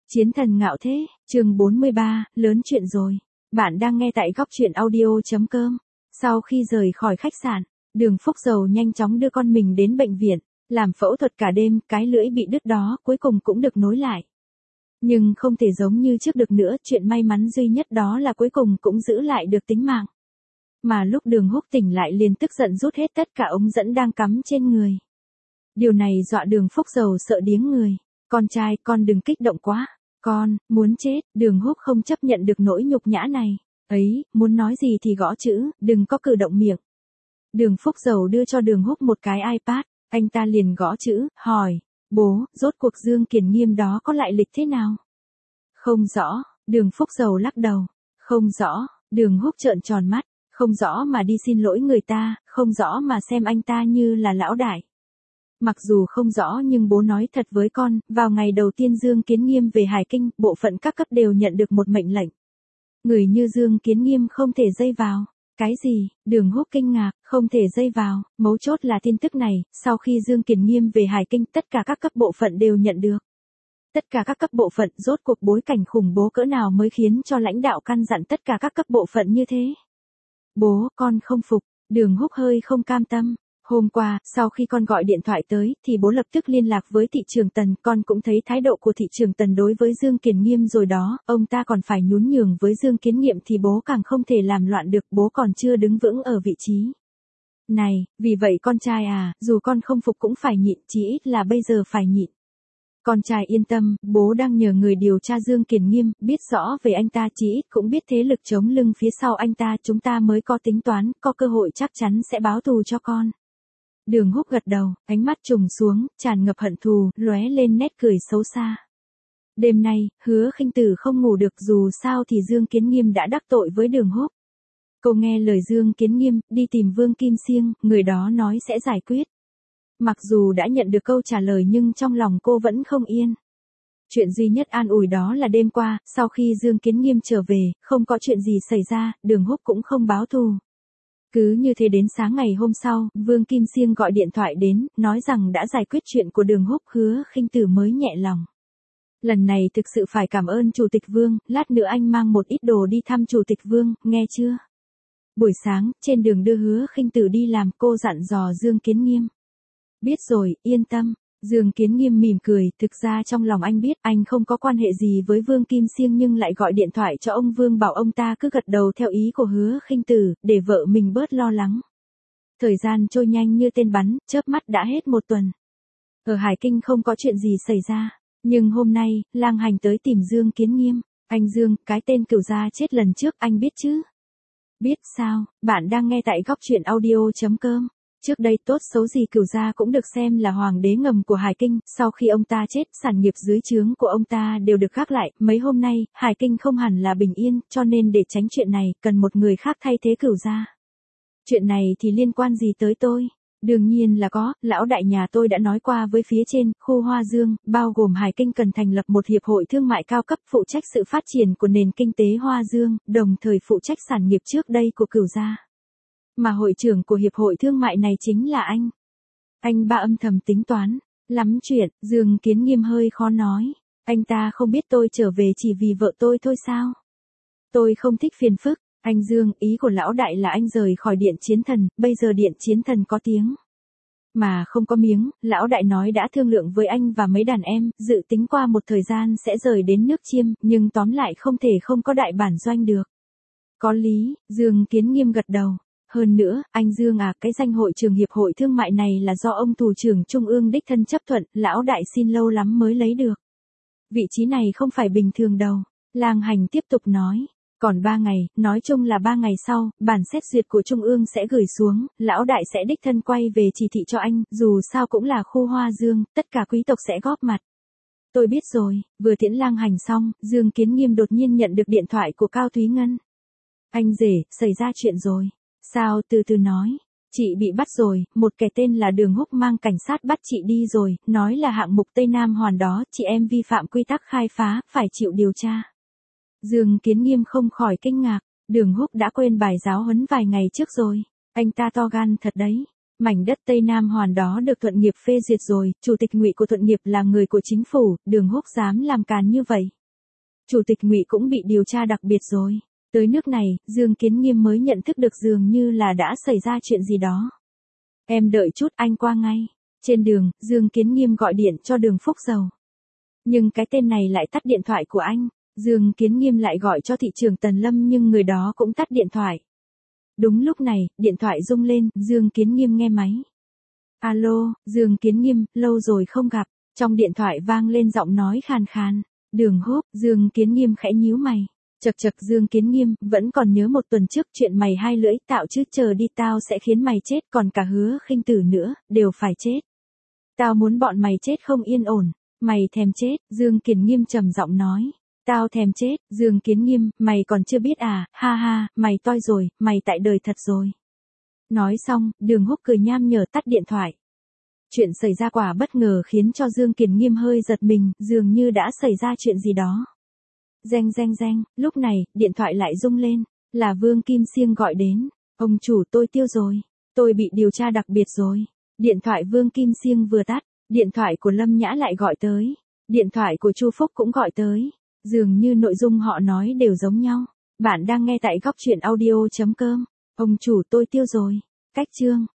Chiến thần ngạo thế, chương 43, lớn chuyện rồi. Bạn đang nghe tại góc truyện audio.com. Sau khi rời khỏi khách sạn, Đường Phúc Dầu nhanh chóng đưa con mình đến bệnh viện, làm phẫu thuật cả đêm, cái lưỡi bị đứt đó cuối cùng cũng được nối lại. Nhưng không thể giống như trước được nữa, chuyện may mắn duy nhất đó là cuối cùng cũng giữ lại được tính mạng. Mà lúc Đường Húc tỉnh lại liền tức giận rút hết tất cả ống dẫn đang cắm trên người. Điều này dọa Đường Phúc Dầu sợ điếng người. Con trai, con đừng kích động quá. Con, muốn chết, Đường Húc không chấp nhận được nỗi nhục nhã này. Ấy, muốn nói gì thì gõ chữ, đừng có cử động miệng. Đường Phúc Dầu đưa cho Đường Húc một cái iPad, anh ta liền gõ chữ, hỏi, bố, rốt cuộc Dương Kiền Nghiêm đó có lại lịch thế nào? Không rõ, Đường Phúc Dầu lắc đầu, không rõ, Đường Húc trợn tròn mắt, không rõ mà đi xin lỗi người ta, không rõ mà xem anh ta như là lão đại. Mặc dù không rõ nhưng bố nói thật với con, vào ngày đầu tiên Dương Kiến Nghiêm về Hải Kinh, bộ phận các cấp đều nhận được một mệnh lệnh. Người như Dương Kiến Nghiêm không thể dây vào. Cái gì? Đường Húc kinh ngạc, không thể dây vào, mấu chốt là tin tức này, sau khi Dương Kiến Nghiêm về Hải Kinh tất cả các cấp bộ phận đều nhận được. Tất cả các cấp bộ phận rốt cuộc bối cảnh khủng bố cỡ nào mới khiến cho lãnh đạo căn dặn tất cả các cấp bộ phận như thế? Bố, con không phục, Đường Húc hơi không cam tâm. Hôm qua, sau khi con gọi điện thoại tới, thì bố lập tức liên lạc với thị trường Tần, con cũng thấy thái độ của thị trường Tần đối với Dương Kiền Nghiêm rồi đó, ông ta còn phải nhún nhường với Dương Kiến Nghiệm thì bố càng không thể làm loạn được, bố còn chưa đứng vững ở vị trí. Này, vì vậy con trai à, dù con không phục cũng phải nhịn, chí ít là bây giờ phải nhịn. Con trai yên tâm, bố đang nhờ người điều tra Dương Kiền Nghiêm, biết rõ về anh ta, chí ít cũng biết thế lực chống lưng phía sau anh ta, chúng ta mới có tính toán, có cơ hội chắc chắn sẽ báo thù cho con. Đường Húc gật đầu, ánh mắt trùng xuống, tràn ngập hận thù, lóe lên nét cười xấu xa. Đêm nay, Hứa Khinh Tử không ngủ được, dù sao thì Dương Kiến Nghiêm đã đắc tội với Đường Húc. Cô nghe lời Dương Kiến Nghiêm, đi tìm Vương Kim Siêng, người đó nói sẽ giải quyết. Mặc dù đã nhận được câu trả lời nhưng trong lòng cô vẫn không yên. Chuyện duy nhất an ủi đó là đêm qua, sau khi Dương Kiến Nghiêm trở về, không có chuyện gì xảy ra, Đường Húc cũng không báo thù. Cứ như thế đến sáng ngày hôm sau, Vương Kim Siêng gọi điện thoại đến, nói rằng đã giải quyết chuyện của Đường Húc, Hứa Khinh Tử mới nhẹ lòng. Lần này thực sự phải cảm ơn Chủ tịch Vương, lát nữa anh mang một ít đồ đi thăm Chủ tịch Vương, nghe chưa? Buổi sáng, trên đường đưa Hứa Khinh Tử đi làm, cô dặn dò Dương Kiến Nghiêm. Biết rồi, yên tâm. Dương Kiến Nghiêm mỉm cười, thực ra trong lòng anh biết anh không có quan hệ gì với Vương Kim Siêng nhưng lại gọi điện thoại cho ông Vương bảo ông ta cứ gật đầu theo ý của Hứa Khinh Tử, để vợ mình bớt lo lắng. Thời gian trôi nhanh như tên bắn, chớp mắt đã hết một tuần. Ở Hải Kinh không có chuyện gì xảy ra, nhưng hôm nay, Lang Hành tới tìm Dương Kiến Nghiêm. Anh Dương, cái tên Cửu gia chết lần trước anh biết chứ? Biết sao, bạn đang nghe tại góc truyện audio.com. Trước đây tốt xấu gì Cửu gia cũng được xem là hoàng đế ngầm của Hải Kinh, sau khi ông ta chết, sản nghiệp dưới trướng của ông ta đều được gác lại, mấy hôm nay, Hải Kinh không hẳn là bình yên, cho nên để tránh chuyện này, cần một người khác thay thế Cửu gia. Chuyện này thì liên quan gì tới tôi? Đương nhiên là có, lão đại nhà tôi đã nói qua với phía trên, khu Hoa Dương, bao gồm Hải Kinh cần thành lập một hiệp hội thương mại cao cấp phụ trách sự phát triển của nền kinh tế Hoa Dương, đồng thời phụ trách sản nghiệp trước đây của Cửu gia. Mà hội trưởng của hiệp hội thương mại này chính là anh. Anh ba âm thầm tính toán, lắm chuyện, Dương Kiến Nghiêm hơi khó nói. Anh ta không biết tôi trở về chỉ vì vợ tôi thôi sao? Tôi không thích phiền phức. Anh Dương, ý của lão đại là anh rời khỏi Điện Chiến Thần, bây giờ Điện Chiến Thần có tiếng mà không có miếng, lão đại nói đã thương lượng với anh và mấy đàn em, dự tính qua một thời gian sẽ rời đến nước Chiêm, nhưng tóm lại không thể không có đại bản doanh được. Có lý, Dương Kiến Nghiêm gật đầu. Hơn nữa, anh Dương à, cái danh hội trưởng hiệp hội thương mại này là do ông thủ trưởng trung ương đích thân chấp thuận, lão đại xin lâu lắm mới lấy được. Vị trí này không phải bình thường đâu. Lang Hành tiếp tục nói. Còn 3 ngày, nói chung là 3 ngày sau, bản xét duyệt của trung ương sẽ gửi xuống, lão đại sẽ đích thân quay về chỉ thị cho anh, dù sao cũng là khu Hoa Dương, tất cả quý tộc sẽ góp mặt. Tôi biết rồi, vừa tiễn Lang Hành xong, Dương Kiến Nghiêm đột nhiên nhận được điện thoại của Cao Thúy Ngân. Anh rể, xảy ra chuyện rồi. Sao, từ từ nói. Chị bị bắt rồi, một kẻ tên là Đường Húc mang cảnh sát bắt chị đi rồi, nói là hạng mục Tây Nam Hoàn đó, chị em vi phạm quy tắc khai phá, phải chịu điều tra. Dương Kiến Nghiêm không khỏi kinh ngạc, Đường Húc đã quên bài giáo huấn vài ngày trước rồi. Anh ta to gan thật đấy. Mảnh đất Tây Nam Hoàn đó được Thuận Nghiệp phê duyệt rồi, chủ tịch Ngụy của Thuận Nghiệp là người của chính phủ, Đường Húc dám làm càn như vậy. Chủ tịch Ngụy cũng bị điều tra đặc biệt rồi. Tới nước này, Dương Kiến Nghiêm mới nhận thức được dường như là đã xảy ra chuyện gì đó. Em đợi chút, anh qua ngay. Trên đường, Dương Kiến Nghiêm gọi điện cho Đường Phúc Dầu. Nhưng cái tên này lại tắt điện thoại của anh. Dương Kiến Nghiêm lại gọi cho thị trưởng Tần Lâm nhưng người đó cũng tắt điện thoại. Đúng lúc này, điện thoại rung lên, Dương Kiến Nghiêm nghe máy. Alo, Dương Kiến Nghiêm, lâu rồi không gặp. Trong điện thoại vang lên giọng nói khàn khàn. Đường Húc, Dương Kiến Nghiêm khẽ nhíu mày. Chậc chậc, Dương Kiến Nghiêm, vẫn còn nhớ một tuần trước chuyện mày hai lưỡi tạo chứ, chờ đi tao sẽ khiến mày chết, còn cả Hứa Khinh Tử nữa, đều phải chết. Tao muốn bọn mày chết không yên ổn. Mày thèm chết, Dương Kiến Nghiêm trầm giọng nói. Tao thèm chết, Dương Kiến Nghiêm, mày còn chưa biết à, ha ha, mày toi rồi, mày tại đời thật rồi. Nói xong, Đường Húc cười nham nhở tắt điện thoại. Chuyện xảy ra quả bất ngờ khiến cho Dương Kiến Nghiêm hơi giật mình, dường như đã xảy ra chuyện gì đó. Reng reng reng, lúc này, điện thoại lại rung lên, là Vương Kim Siêng gọi đến. Ông chủ, tôi tiêu rồi, tôi bị điều tra đặc biệt rồi. Điện thoại Vương Kim Siêng vừa tắt, điện thoại của Lâm Nhã lại gọi tới, điện thoại của Chu Phúc cũng gọi tới. Dường như nội dung họ nói đều giống nhau. Bạn đang nghe tại góc truyện audio.com. Ông chủ, tôi tiêu rồi. Cách chương